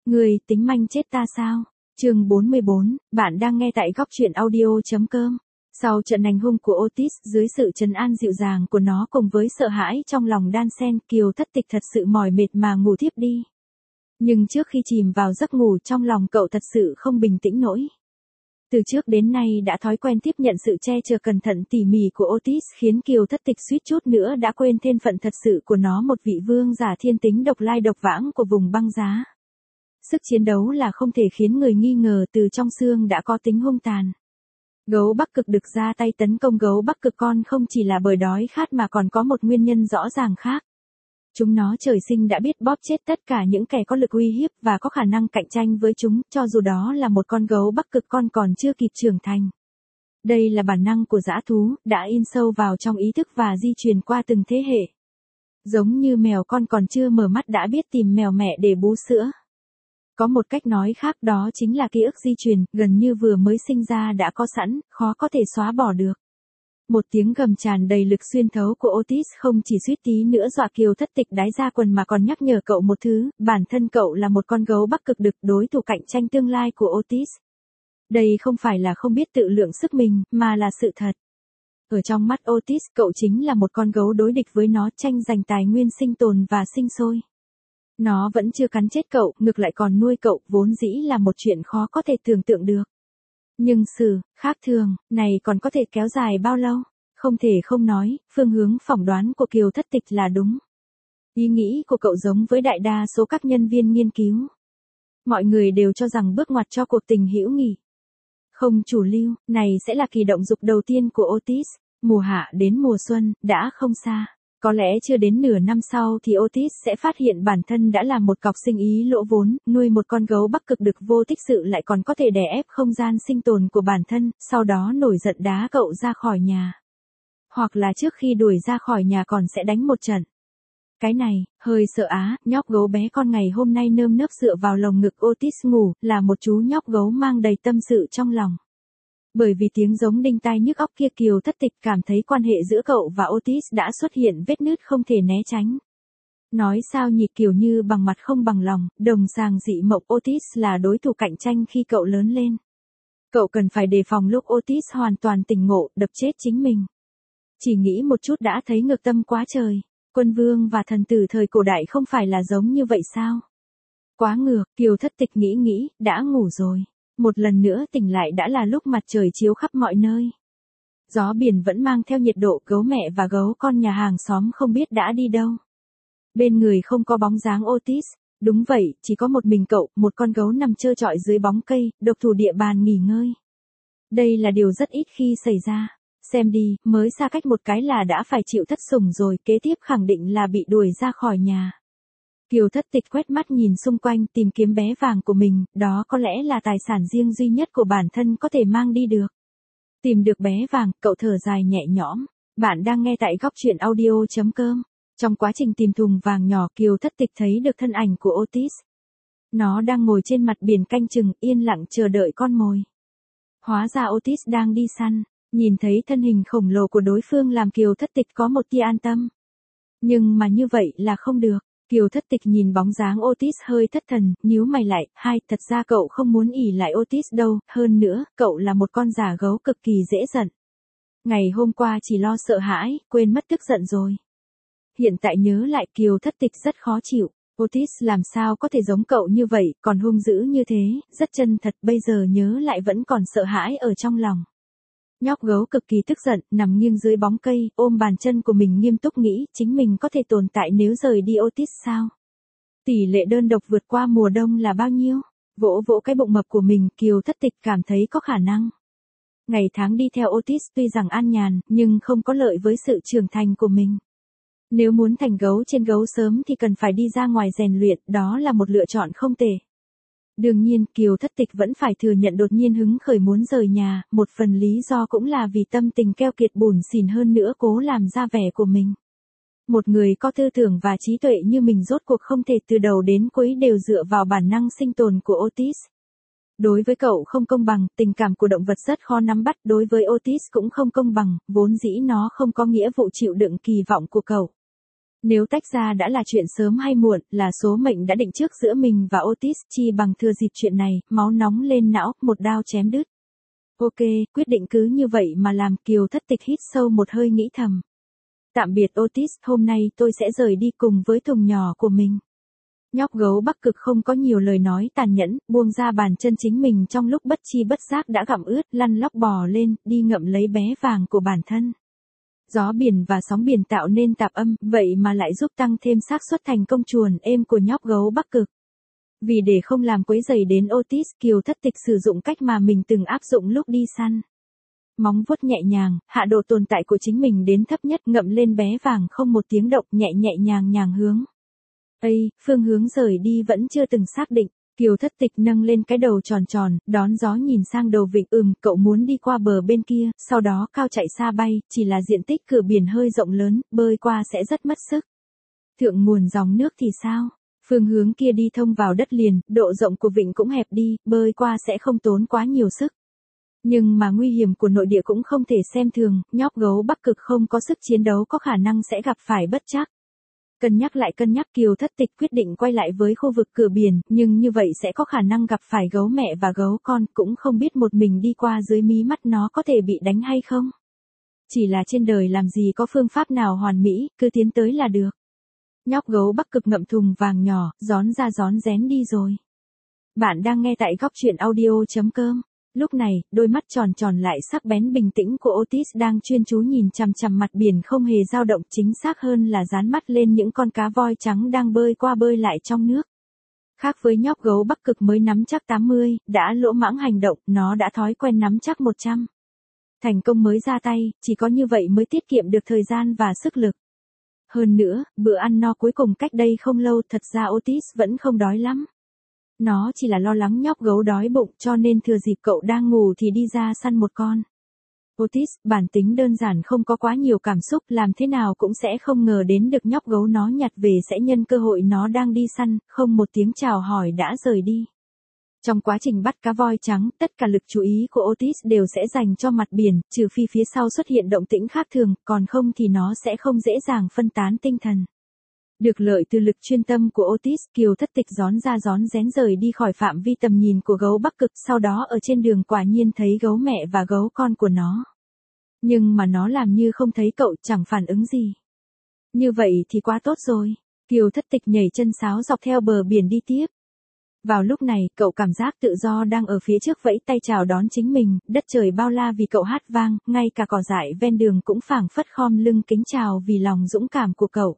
Người tính manh chết ta sao? Chương 44, bạn đang nghe tại góc truyện audio.com. Sau trận hành hung của Otis, dưới sự trấn an dịu dàng của nó cùng với sợ hãi trong lòng đan xen, Kiều Thất Tịch thật sự mỏi mệt mà ngủ thiếp đi. Nhưng trước khi chìm vào giấc ngủ trong lòng cậu thật sự không bình tĩnh nổi. Từ trước đến nay đã thói quen tiếp nhận sự che chở cẩn thận tỉ mỉ của Otis khiến Kiều Thất Tịch suýt chút nữa đã quên thân phận thật sự của nó, một vị vương giả thiên tính độc lai độc vãng của vùng băng giá. Sức chiến đấu là không thể khiến người nghi ngờ, từ trong xương đã có tính hung tàn. Gấu Bắc Cực được ra tay tấn công gấu Bắc Cực con không chỉ là bởi đói khát mà còn có một nguyên nhân rõ ràng khác. Chúng nó trời sinh đã biết bóp chết tất cả những kẻ có lực uy hiếp và có khả năng cạnh tranh với chúng, cho dù đó là một con gấu Bắc Cực con còn chưa kịp trưởng thành. Đây là bản năng của dã thú, đã in sâu vào trong ý thức và di truyền qua từng thế hệ. Giống như mèo con còn chưa mở mắt đã biết tìm mèo mẹ để bú sữa. Có một cách nói khác, đó chính là ký ức di truyền, gần như vừa mới sinh ra đã có sẵn, khó có thể xóa bỏ được. Một tiếng gầm tràn đầy lực xuyên thấu của Otis không chỉ suýt tí nữa dọa Kiều Thất Tịch đái ra quần mà còn nhắc nhở cậu một thứ, bản thân cậu là một con gấu Bắc Cực, đối thủ cạnh tranh tương lai của Otis. Đây không phải là không biết tự lượng sức mình, mà là sự thật. Ở trong mắt Otis, cậu chính là một con gấu đối địch với nó, tranh giành tài nguyên sinh tồn và sinh sôi. Nó vẫn chưa cắn chết cậu, ngược lại còn nuôi cậu, vốn dĩ là một chuyện khó có thể tưởng tượng được. Nhưng sự khác thường này còn có thể kéo dài bao lâu? Không thể không nói, phương hướng phỏng đoán của Kiều Thất Tịch là đúng. Ý nghĩ của cậu giống với đại đa số các nhân viên nghiên cứu. Mọi người đều cho rằng bước ngoặt cho cuộc tình hữu nghị không chủ lưu này sẽ là kỳ động dục đầu tiên của Otis. Mùa hạ đến mùa xuân đã không xa. Có lẽ chưa đến nửa năm sau thì Otis sẽ phát hiện bản thân đã là một cọc sinh ý lỗ vốn, nuôi một con gấu Bắc Cực được vô tích sự lại còn có thể đè ép không gian sinh tồn của bản thân, sau đó nổi giận đá cậu ra khỏi nhà. Hoặc là trước khi đuổi ra khỏi nhà còn sẽ đánh một trận. Cái này, hơi sợ á, nhóc gấu bé con ngày hôm nay nơm nớp dựa vào lồng ngực Otis ngủ, là một chú nhóc gấu mang đầy tâm sự trong lòng. Bởi vì tiếng giống đinh tai nhức óc kia, Kiều Thất Tịch cảm thấy quan hệ giữa cậu và Otis đã xuất hiện vết nứt không thể né tránh. Nói sao nhỉ, kiểu như bằng mặt không bằng lòng, đồng sàng dị mộc. Otis là đối thủ cạnh tranh khi cậu lớn lên. Cậu cần phải đề phòng lúc Otis hoàn toàn tỉnh ngộ, đập chết chính mình. Chỉ nghĩ một chút đã thấy ngược tâm quá trời. Quân vương và thần tử thời cổ đại không phải là giống như vậy sao? Quá ngược, Kiều Thất Tịch nghĩ, đã ngủ rồi. Một lần nữa tỉnh lại đã là lúc mặt trời chiếu khắp mọi nơi. Gió biển vẫn mang theo nhiệt độ, gấu mẹ và gấu con nhà hàng xóm không biết đã đi đâu. Bên người không có bóng dáng Otis. Đúng vậy, chỉ có một mình cậu, một con gấu nằm trơ trọi dưới bóng cây, độc thủ địa bàn nghỉ ngơi. Đây là điều rất ít khi xảy ra. Xem đi, mới xa cách một cái là đã phải chịu thất sủng rồi, kế tiếp khẳng định là bị đuổi ra khỏi nhà. Kiều Thất Tịch quét mắt nhìn xung quanh tìm kiếm bé vàng của mình, đó có lẽ là tài sản riêng duy nhất của bản thân có thể mang đi được. Tìm được bé vàng, cậu thở dài nhẹ nhõm. Bạn đang nghe tại góc truyện audio.com. Trong quá trình tìm thùng vàng nhỏ, Kiều Thất Tịch thấy được thân ảnh của Otis. Nó đang ngồi trên mặt biển canh chừng, yên lặng chờ đợi con mồi. Hóa ra Otis đang đi săn. Nhìn thấy thân hình khổng lồ của đối phương làm Kiều Thất Tịch có một tia an tâm. Nhưng mà như vậy là không được. Kiều Thất Tịch nhìn bóng dáng Otis hơi thất thần, nhíu mày lại, thật ra cậu không muốn ỷ lại Otis đâu, hơn nữa, cậu là một con giả gấu cực kỳ dễ giận. Ngày hôm qua chỉ lo sợ hãi, quên mất tức giận rồi. Hiện tại nhớ lại, Kiều Thất Tịch rất khó chịu. Otis làm sao có thể giống cậu như vậy, còn hung dữ như thế, rất chân thật, bây giờ nhớ lại vẫn còn sợ hãi ở trong lòng. Nhóc gấu cực kỳ tức giận, nằm nghiêng dưới bóng cây, ôm bàn chân của mình nghiêm túc nghĩ, chính mình có thể tồn tại nếu rời đi Otis sao? Tỷ lệ đơn độc vượt qua mùa đông là bao nhiêu? Vỗ vỗ cái bụng mập của mình, Kiều Thất Tịch cảm thấy có khả năng. Ngày tháng đi theo Otis tuy rằng an nhàn, nhưng không có lợi với sự trưởng thành của mình. Nếu muốn thành gấu trên gấu sớm thì cần phải đi ra ngoài rèn luyện, đó là một lựa chọn không tệ. Đương nhiên, Kiều Thất Tịch vẫn phải thừa nhận đột nhiên hứng khởi muốn rời nhà, một phần lý do cũng là vì tâm tình keo kiệt bủn xỉn, hơn nữa cố làm ra vẻ của mình. Một người có tư tưởng và trí tuệ như mình rốt cuộc không thể từ đầu đến cuối đều dựa vào bản năng sinh tồn của Otis. Đối với cậu không công bằng, tình cảm của động vật rất khó nắm bắt, đối với Otis cũng không công bằng, vốn dĩ nó không có nghĩa vụ chịu đựng kỳ vọng của cậu. Nếu tách ra đã là chuyện sớm hay muộn, là số mệnh đã định trước giữa mình và Otis, chi bằng thừa dịp chuyện này, máu nóng lên não, một đao chém đứt. Ok, quyết định cứ như vậy mà làm. Kiều Thất Tịch hít sâu một hơi nghĩ thầm. Tạm biệt Otis, hôm nay tôi sẽ rời đi cùng với thùng nhỏ của mình. Nhóc gấu Bắc Cực không có nhiều lời nói tàn nhẫn, buông ra bàn chân chính mình trong lúc bất chi bất giác đã gặm ướt, lăn lóc bò lên, đi ngậm lấy bé vàng của bản thân. Gió biển và sóng biển tạo nên tạp âm, vậy mà lại giúp tăng thêm xác suất thành công chuồn êm của nhóc gấu Bắc Cực. Vì để không làm quấy rầy đến Otis, Kiều Thất Tịch sử dụng cách mà mình từng áp dụng lúc đi săn. Móng vuốt nhẹ nhàng, hạ độ tồn tại của chính mình đến thấp nhất, ngậm lên bé vàng không một tiếng động, nhẹ nhàng hướng. Phương hướng rời đi vẫn chưa từng xác định. Kiều Thất Tịch nâng lên cái đầu tròn tròn, đón gió nhìn sang đầu vịnh. Cậu muốn đi qua bờ bên kia, sau đó cao chạy xa bay, chỉ là diện tích cửa biển hơi rộng lớn, bơi qua sẽ rất mất sức. Thượng nguồn dòng nước thì sao? Phương hướng kia đi thông vào đất liền, độ rộng của vịnh cũng hẹp đi, bơi qua sẽ không tốn quá nhiều sức. Nhưng mà nguy hiểm của nội địa cũng không thể xem thường, nhóc gấu Bắc Cực không có sức chiến đấu, có khả năng sẽ gặp phải bất trắc. Cân nhắc Kiều Thất Tịch quyết định quay lại với khu vực cửa biển, nhưng như vậy sẽ có khả năng gặp phải gấu mẹ và gấu con, cũng không biết một mình đi qua dưới mí mắt nó có thể bị đánh hay không. Chỉ là trên đời làm gì có phương pháp nào hoàn mỹ, cứ tiến tới là được. Nhóc gấu Bắc Cực ngậm thùng vàng nhỏ, rón ra rón rén đi rồi. Bạn đang nghe tại góc truyện audio.com. Lúc này, đôi mắt tròn tròn lại sắc bén bình tĩnh của Otis đang chuyên chú nhìn chằm chằm mặt biển không hề dao động, chính xác hơn là dán mắt lên những con cá voi trắng đang bơi qua bơi lại trong nước. Khác với nhóc gấu Bắc Cực mới nắm chắc 80, đã lỗ mãng hành động, nó đã thói quen nắm chắc 100. Thành công mới ra tay, chỉ có như vậy mới tiết kiệm được thời gian và sức lực. Hơn nữa, bữa ăn no cuối cùng cách đây không lâu, thật ra Otis vẫn không đói lắm. Nó chỉ là lo lắng nhóc gấu đói bụng, cho nên thừa dịp cậu đang ngủ thì đi ra săn một con. Otis, bản tính đơn giản không có quá nhiều cảm xúc, làm thế nào cũng sẽ không ngờ đến được nhóc gấu nó nhặt về sẽ nhân cơ hội nó đang đi săn, không một tiếng chào hỏi đã rời đi. Trong quá trình bắt cá voi trắng, tất cả lực chú ý của Otis đều sẽ dành cho mặt biển, trừ phi phía sau xuất hiện động tĩnh khác thường, còn không thì nó sẽ không dễ dàng phân tán tinh thần. Được lợi từ lực chuyên tâm của Otis, Kiều Thất Tịch rón ra rón rén rời đi khỏi phạm vi tầm nhìn của gấu Bắc Cực, sau đó ở trên đường quả nhiên thấy gấu mẹ và gấu con của nó. Nhưng mà nó làm như không thấy cậu, chẳng phản ứng gì. Như vậy thì quá tốt rồi. Kiều Thất Tịch nhảy chân sáo dọc theo bờ biển đi tiếp. Vào lúc này, cậu cảm giác tự do đang ở phía trước vẫy tay chào đón chính mình, đất trời bao la vì cậu hát vang, ngay cả cỏ dại ven đường cũng phảng phất khom lưng kính chào vì lòng dũng cảm của cậu.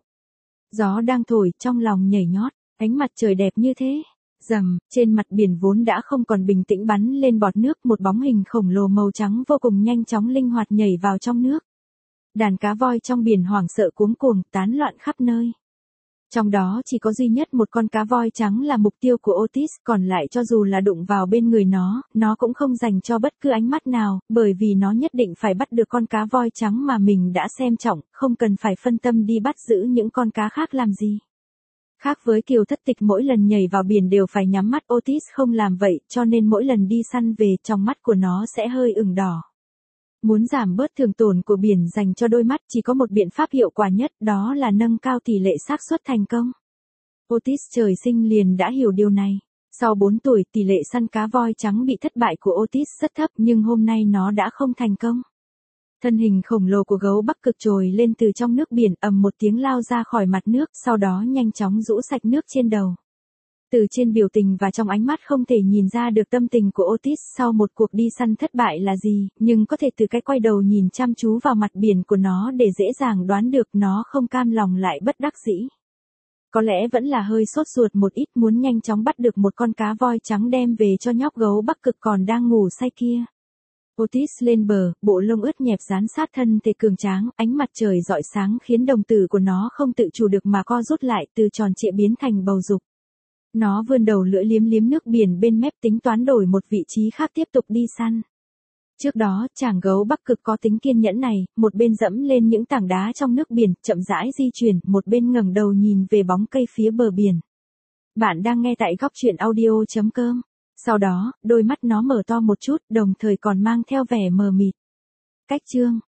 Gió đang thổi, trong lòng nhảy nhót, ánh mặt trời đẹp như thế. Rầm, trên mặt biển vốn đã không còn bình tĩnh bắn lên bọt nước, một bóng hình khổng lồ màu trắng vô cùng nhanh chóng linh hoạt nhảy vào trong nước. Đàn cá voi trong biển hoảng sợ cuống cuồng, tán loạn khắp nơi. Trong đó chỉ có duy nhất một con cá voi trắng là mục tiêu của Otis, còn lại cho dù là đụng vào bên người nó cũng không dành cho bất cứ ánh mắt nào, bởi vì nó nhất định phải bắt được con cá voi trắng mà mình đã xem trọng, không cần phải phân tâm đi bắt giữ những con cá khác làm gì. Khác với Kiều Thất Tịch mỗi lần nhảy vào biển đều phải nhắm mắt, Otis không làm vậy, cho nên mỗi lần đi săn về, trong mắt của nó sẽ hơi ửng đỏ. Muốn giảm bớt thương tổn của biển dành cho đôi mắt chỉ có một biện pháp hiệu quả nhất, đó là nâng cao tỷ lệ xác suất thành công. Otis trời sinh liền đã hiểu điều này. Sau 4 tuổi, tỷ lệ săn cá voi trắng bị thất bại của Otis rất thấp, nhưng hôm nay nó đã không thành công. Thân hình khổng lồ của gấu Bắc Cực trồi lên từ trong nước biển, ầm một tiếng lao ra khỏi mặt nước, sau đó nhanh chóng rũ sạch nước trên đầu. Từ trên biểu tình và trong ánh mắt không thể nhìn ra được tâm tình của Otis sau một cuộc đi săn thất bại là gì, nhưng có thể từ cái quay đầu nhìn chăm chú vào mặt biển của nó để dễ dàng đoán được nó không cam lòng lại bất đắc dĩ. Có lẽ vẫn là hơi sốt ruột một ít, muốn nhanh chóng bắt được một con cá voi trắng đem về cho nhóc gấu Bắc Cực còn đang ngủ say kia. Otis lên bờ, bộ lông ướt nhẹp dán sát thân thể cường tráng, ánh mặt trời rọi sáng khiến đồng tử của nó không tự chủ được mà co rút lại, từ tròn trịa biến thành bầu dục. Nó vươn đầu lưỡi liếm liếm nước biển bên mép, tính toán đổi một vị trí khác tiếp tục đi săn. Trước đó, chàng gấu Bắc Cực có tính kiên nhẫn này, một bên dẫm lên những tảng đá trong nước biển, chậm rãi di chuyển, một bên ngẩng đầu nhìn về bóng cây phía bờ biển. Bạn đang nghe tại góc truyện audio.com. Sau đó, đôi mắt nó mở to một chút, đồng thời còn mang theo vẻ mờ mịt. Cách chương